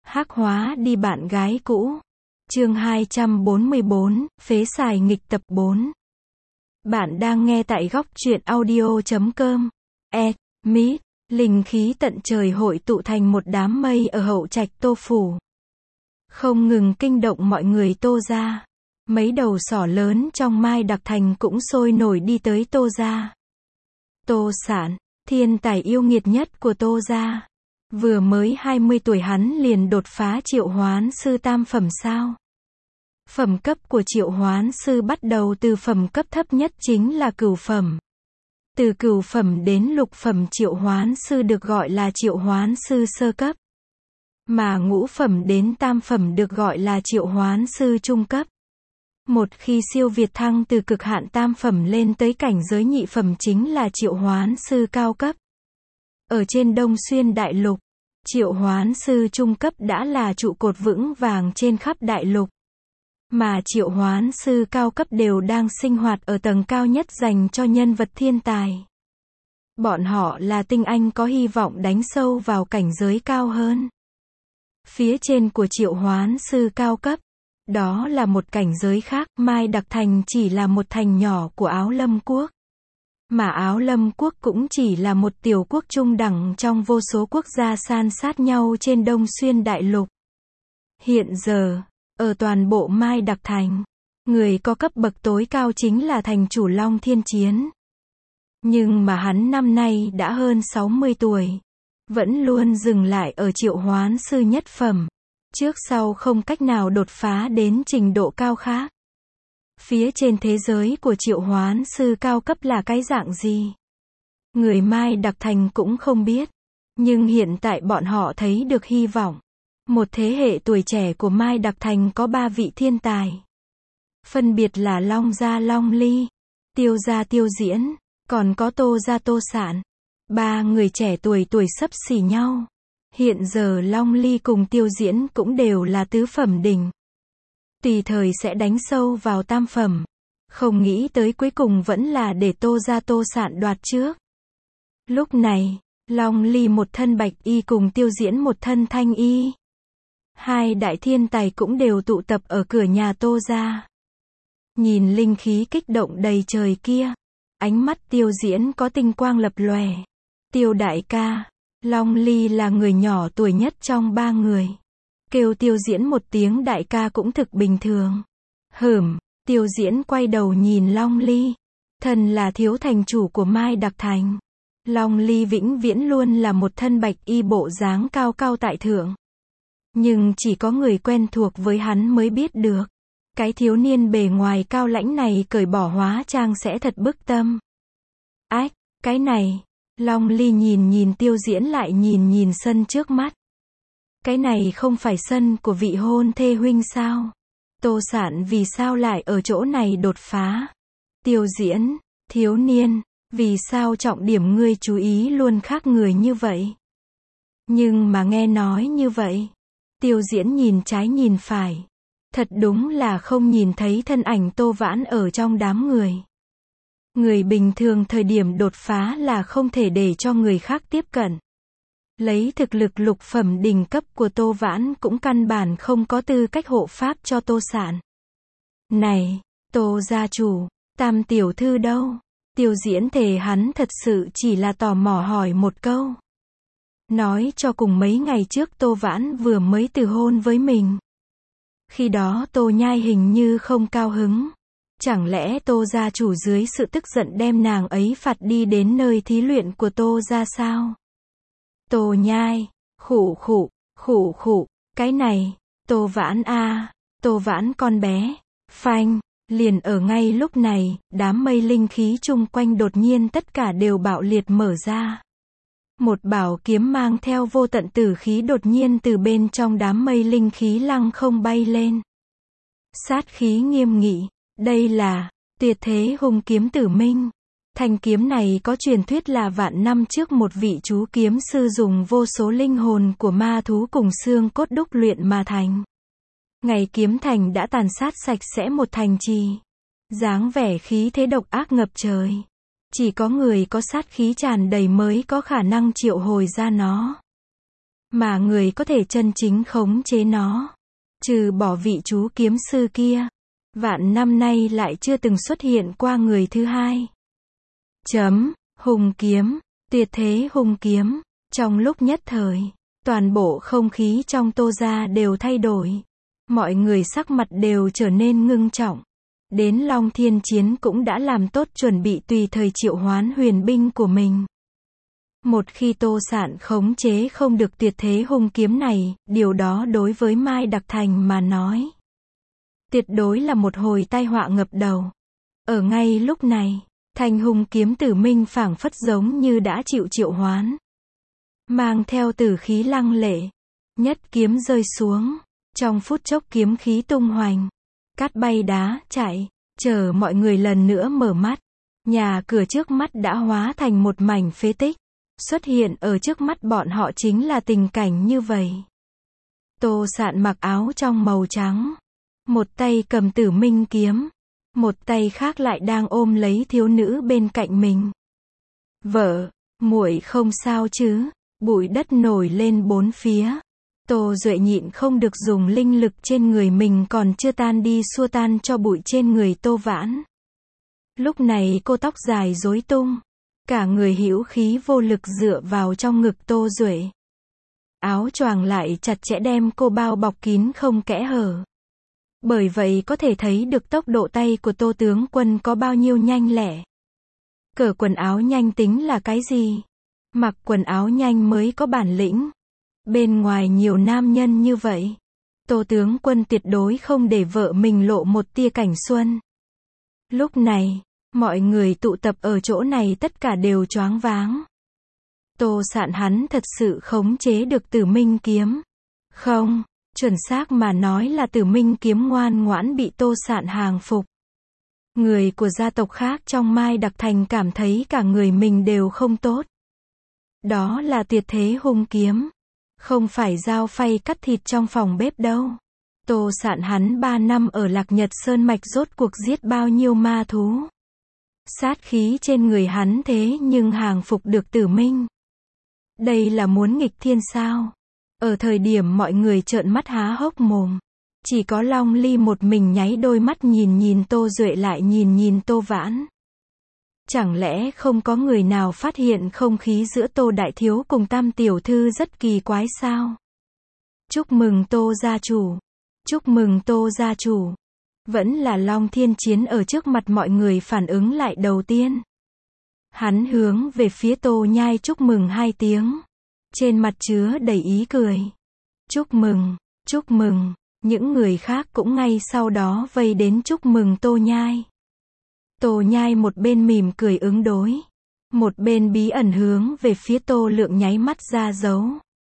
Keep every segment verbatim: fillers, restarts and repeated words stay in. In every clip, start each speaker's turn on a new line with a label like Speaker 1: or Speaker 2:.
Speaker 1: Hắc hóa đi bạn gái cũ. Chương hai trăm bốn mươi bốn, phế xài nghịch tập bốn. Bạn đang nghe tại góc truyện audio chấm com. E, Mít, linh khí tận trời hội tụ thành một đám mây ở hậu trạch Tô phủ. Không ngừng kinh động mọi người Tô gia. Mấy đầu sỏ lớn trong Mai Đặc Thành cũng sôi nổi đi tới Tô gia. Tô Sản, thiên tài yêu nghiệt nhất của Tô gia. Vừa mới hai mươi tuổi hắn liền đột phá triệu hoán sư tam phẩm sao. Phẩm cấp của triệu hoán sư bắt đầu từ phẩm cấp thấp nhất chính là cửu phẩm. Từ cửu phẩm đến lục phẩm triệu hoán sư được gọi là triệu hoán sư sơ cấp. Mà ngũ phẩm đến tam phẩm được gọi là triệu hoán sư trung cấp. Một khi siêu việt thăng từ cực hạn tam phẩm lên tới cảnh giới nhị phẩm chính là triệu hoán sư cao cấp. Ở trên Đông Xuyên đại lục, triệu hoán sư trung cấp đã là trụ cột vững vàng trên khắp đại lục. Mà triệu hoán sư cao cấp đều đang sinh hoạt ở tầng cao nhất dành cho nhân vật thiên tài. Bọn họ là tinh anh có hy vọng đánh sâu vào cảnh giới cao hơn. Phía trên của triệu hoán sư cao cấp, đó là một cảnh giới khác. Mai Đặc Thành chỉ là một thành nhỏ của Áo Lâm Quốc. Mà Áo Lâm Quốc cũng chỉ là một tiểu quốc trung đẳng trong vô số quốc gia san sát nhau trên Đông Xuyên đại lục. Hiện giờ, ở toàn bộ Mai Đặc Thành, người có cấp bậc tối cao chính là thành chủ Long Thiên Chiến. Nhưng mà hắn năm nay đã hơn sáu mươi tuổi, vẫn luôn dừng lại ở triệu hoán sư nhất phẩm, trước sau không cách nào đột phá đến trình độ cao khác. Phía trên thế giới của triệu hoán sư cao cấp là cái dạng gì? Người Mai Đặc Thành cũng không biết. Nhưng hiện tại bọn họ thấy được hy vọng. Một thế hệ tuổi trẻ của Mai Đặc Thành có ba vị thiên tài. Phân biệt là Long gia Long Ly, Tiêu gia Tiêu Diễn, còn có Tô gia Tô Sản. Ba người trẻ tuổi tuổi xấp xỉ nhau. Hiện giờ Long Ly cùng Tiêu Diễn cũng đều là tứ phẩm đỉnh. Tùy thời sẽ đánh sâu vào tam phẩm. Không nghĩ tới cuối cùng vẫn là để Tô gia Tô Sản đoạt trước. Lúc này, Long Ly một thân bạch y cùng Tiêu Diễn một thân thanh y. Hai đại thiên tài cũng đều tụ tập ở cửa nhà Tô gia. Nhìn linh khí kích động đầy trời kia, ánh mắt Tiêu Diễn có tinh quang lập lòe. Tiêu đại ca, Long Ly là người nhỏ tuổi nhất trong ba người. Kêu Tiêu Diễn một tiếng đại ca cũng thực bình thường. Hửm, Tiêu Diễn quay đầu nhìn Long Ly. Thần là thiếu thành chủ của Mai Đặc Thành. Long Ly vĩnh viễn luôn là một thân bạch y bộ dáng cao cao tại thượng. Nhưng chỉ có người quen thuộc với hắn mới biết được. Cái thiếu niên bề ngoài cao lãnh này cởi bỏ hóa trang sẽ thật bức tâm. Ách, cái này. Long Ly nhìn nhìn Tiêu Diễn lại nhìn nhìn sân trước mắt. Cái này không phải sân của vị hôn thê huynh sao? Tô Sản vì sao lại ở chỗ này đột phá? Tiêu Diễn, thiếu niên, vì sao trọng điểm ngươi chú ý luôn khác người như vậy? Nhưng mà nghe nói như vậy, Tiêu Diễn nhìn trái nhìn phải. Thật đúng là không nhìn thấy thân ảnh Tô Vãn ở trong đám người. Người bình thường thời điểm đột phá là không thể để cho người khác tiếp cận. Lấy thực lực lục phẩm đỉnh cấp của Tô Vãn cũng căn bản không có tư cách hộ pháp cho Tô Sản. Này, Tô gia chủ, Tam tiểu thư đâu? Tiêu Diễn thề hắn thật sự chỉ là tò mò hỏi một câu. Nói cho cùng mấy ngày trước Tô Vãn vừa mới từ hôn với mình. Khi đó Tô Nhai hình như không cao hứng. Chẳng lẽ Tô gia chủ dưới sự tức giận đem nàng ấy phạt đi đến nơi thí luyện của Tô gia sao? Tô Nhai, khụ khụ, khụ khụ, cái này, Tô Vãn a, à, Tô Vãn con bé, phanh, liền ở ngay lúc này, đám mây linh khí chung quanh đột nhiên tất cả đều bạo liệt mở ra. Một bảo kiếm mang theo vô tận tử khí đột nhiên từ bên trong đám mây linh khí lăng không bay lên. Sát khí nghiêm nghị, đây là tuyệt thế hung kiếm Tử Minh. Thanh kiếm này có truyền thuyết là vạn năm trước một vị chú kiếm sư dùng vô số linh hồn của ma thú cùng xương cốt đúc luyện mà thành. Ngày kiếm thành đã tàn sát sạch sẽ một thành trì. Dáng vẻ khí thế độc ác ngập trời. Chỉ có người có sát khí tràn đầy mới có khả năng triệu hồi ra nó. mà người có thể chân chính khống chế nó, trừ bỏ vị chú kiếm sư kia, vạn năm nay lại chưa từng xuất hiện qua người thứ hai. Chấm, hung kiếm, tuyệt thế hung kiếm. Trong lúc nhất thời, toàn bộ không khí trong Tô gia đều thay đổi. Mọi người sắc mặt đều trở nên ngưng trọng. Đến Long Thiên Chiến cũng đã làm tốt chuẩn bị tùy thời triệu hoán huyền binh của mình. Một khi Tô Sạn khống chế không được tuyệt thế hung kiếm này, điều đó đối với Mai Đặc Thành mà nói, tuyệt đối là một hồi tai họa ngập đầu. Ở ngay lúc này, thanh hung kiếm tử minh phảng phất giống như đã chịu triệu hoán. Mang theo tử khí lăng lệ, nhất kiếm rơi xuống, trong phút chốc kiếm khí tung hoành, cát bay đá chạy, chờ mọi người lần nữa mở mắt. Nhà cửa trước mắt đã hóa thành một mảnh phế tích. Xuất hiện ở trước mắt bọn họ chính là tình cảnh như vậy. Tô Sạn mặc áo trong màu trắng, một tay cầm tử minh kiếm, một tay khác lại đang ôm lấy thiếu nữ bên cạnh mình. Vợ, muội không sao chứ? Bụi đất nổi lên bốn phía. Tô Duệ nhịn không được dùng linh lực trên người mình còn chưa tan đi xua tan cho bụi trên người Tô Vãn. Lúc này cô tóc dài rối tung, cả người hữu khí vô lực dựa vào trong ngực Tô Duệ. Áo choàng lại chặt chẽ đem cô bao bọc kín không kẽ hở. Bởi vậy có thể thấy được tốc độ tay của Tô tướng quân có bao nhiêu nhanh lẹ. Cởi quần áo nhanh tính là cái gì? Mặc quần áo nhanh mới có bản lĩnh. Bên ngoài nhiều nam nhân như vậy, Tô tướng quân tuyệt đối không để vợ mình lộ một tia cảnh xuân. Lúc này, mọi người tụ tập ở chỗ này tất cả đều choáng váng. Tô Sạn hắn thật sự khống chế được tử minh kiếm. Không, chuẩn xác mà nói là tử minh kiếm ngoan ngoãn bị Tô Sạn hàng phục. Người của gia tộc khác trong Mai Đặc Thành cảm thấy cả người mình đều không tốt. Đó là tuyệt thế hung kiếm. Không phải dao phay cắt thịt trong phòng bếp đâu. Tô Sạn hắn ba năm ở Lạc Nhật Sơn Mạch rốt cuộc giết bao nhiêu ma thú. Sát khí trên người hắn thế nhưng hàng phục được tử minh. Đây là muốn nghịch thiên sao? Ở thời điểm mọi người trợn mắt há hốc mồm, chỉ có Long Ly một mình nháy đôi mắt nhìn nhìn Tô Duệ lại nhìn nhìn Tô Vãn. Chẳng lẽ không có người nào phát hiện không khí giữa Tô Đại Thiếu cùng Tam Tiểu Thư rất kỳ quái sao? Chúc mừng Tô gia chủ. Chúc mừng Tô gia chủ. Vẫn là Long Thiên Chiến ở trước mặt mọi người phản ứng lại đầu tiên. Hắn hướng về phía Tô Nhai chúc mừng hai tiếng. Trên mặt chứa đầy ý cười. Chúc mừng, chúc mừng. Những người khác cũng ngay sau đó vây đến chúc mừng Tô Nhai. Tô Nhai một bên mỉm cười ứng đối, một bên bí ẩn hướng về phía Tô Lượng nháy mắt ra dấu.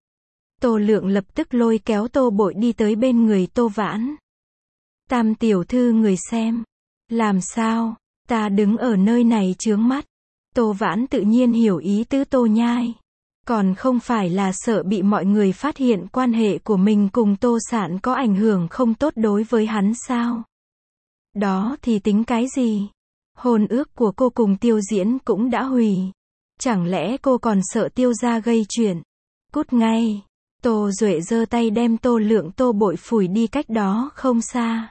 Speaker 1: Tô Lượng lập tức lôi kéo Tô Bội đi tới bên người Tô Vãn. Tam tiểu thư người xem. Làm sao? Ta đứng ở nơi này chướng mắt. Tô Vãn tự nhiên hiểu ý tứ Tô Nhai. Còn không phải là sợ bị mọi người phát hiện quan hệ của mình cùng Tô Sạn có ảnh hưởng không tốt đối với hắn sao? Đó thì tính cái gì? Hôn ước của cô cùng Tiêu Diễn cũng đã hủy. Chẳng lẽ cô còn sợ Tiêu gia gây chuyện? Cút ngay. Tô Duệ giơ tay đem Tô Lượng Tô Bội phủi đi cách đó không xa.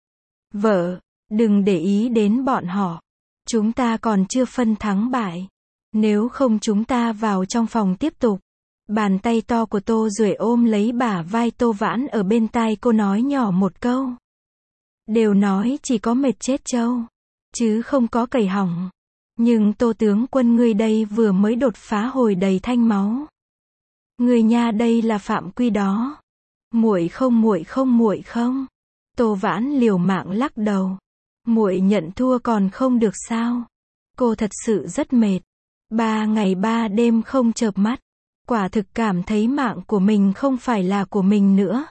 Speaker 1: Vợ, đừng để ý đến bọn họ. Chúng ta còn chưa phân thắng bại. Nếu không chúng ta vào trong phòng tiếp tục. Bàn tay to của Tô Duệ ôm lấy bả vai Tô Vãn ở bên tai cô nói nhỏ một câu. Đều nói chỉ có mệt chết trâu, chứ không có cầy hỏng. Nhưng Tô tướng quân ngươi đây vừa mới đột phá hồi đầy thanh máu. Người nha đây là phạm quy đó. Muội không muội không muội không. Tô Vãn liều mạng lắc đầu. Muội nhận thua còn không được sao? Cô thật sự rất mệt. Ba ngày ba đêm không chợp mắt. Quả thực cảm thấy mạng của mình không phải là của mình nữa.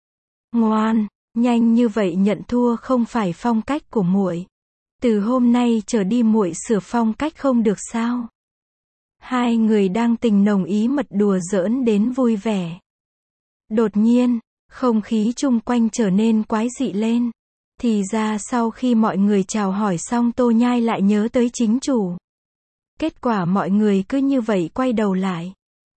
Speaker 1: Ngoan, nhanh như vậy nhận thua không phải phong cách của muội. Từ hôm nay trở đi muội sửa phong cách không được sao? Hai người đang tình nồng ý mật đùa giỡn đến vui vẻ. Đột nhiên, không khí chung quanh trở nên quái dị lên. Thì ra sau khi mọi người chào hỏi xong Tô Nhai lại nhớ tới chính chủ. Kết quả mọi người cứ như vậy quay đầu lại.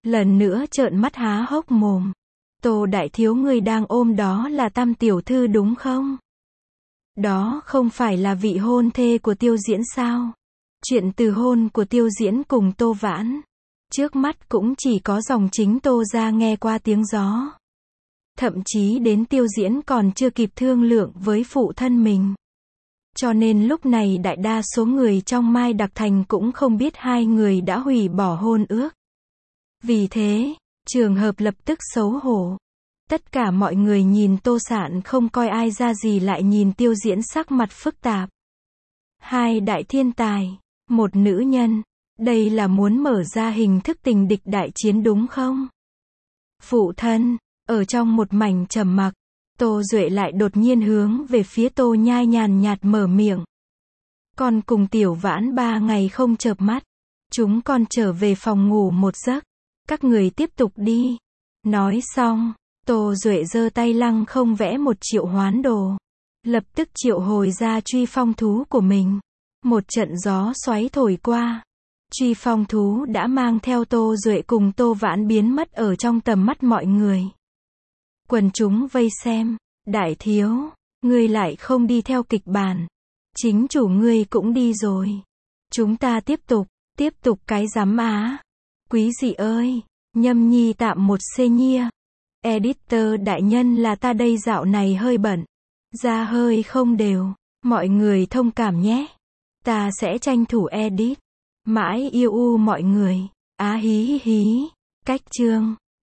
Speaker 1: Lần nữa trợn mắt há hốc mồm. Tô đại thiếu người đang ôm đó là Tam tiểu thư đúng không? Đó không phải là vị hôn thê của Tiêu Diễn sao? Chuyện từ hôn của Tiêu Diễn cùng Tô Vãn. Trước mắt cũng chỉ có dòng chính Tô ra nghe qua tiếng gió. Thậm chí đến Tiêu Diễn còn chưa kịp thương lượng với phụ thân mình. Cho nên lúc này đại đa số người trong Mai Đặc Thành cũng không biết hai người đã hủy bỏ hôn ước. Vì thế, trường hợp lập tức xấu hổ. Tất cả mọi người nhìn Tô Sạn không coi ai ra gì lại nhìn Tiêu Diễn sắc mặt phức tạp. Hai đại thiên tài, một nữ nhân, đây là muốn mở ra hình thức tình địch đại chiến đúng không? Phụ thân, ở trong một mảnh trầm mặc, Tô Duệ lại đột nhiên hướng về phía Tô Nhai nhàn nhạt mở miệng. Con cùng Tiểu Vãn ba ngày không chợp mắt. Chúng con trở về phòng ngủ một giấc. Các người tiếp tục đi. Nói xong, Tô Duệ giơ tay lăng không vẽ một triệu hoán đồ. Lập tức triệu hồi ra truy phong thú của mình. Một trận gió xoáy thổi qua. Truy phong thú đã mang theo Tô Duệ cùng Tô Vãn biến mất ở trong tầm mắt mọi người. Quần chúng vây xem. Đại thiếu, ngươi lại không đi theo kịch bản. Chính chủ ngươi cũng đi rồi. Chúng ta tiếp tục, tiếp tục cái giám á. Quý dị ơi, nhâm nhi tạm một xê nhia. Editor đại nhân là ta đây dạo này hơi bận. Da hơi không đều. Mọi người thông cảm nhé. Ta sẽ tranh thủ edit. Mãi yêu u mọi người. Á hí hí hí. Cách chương.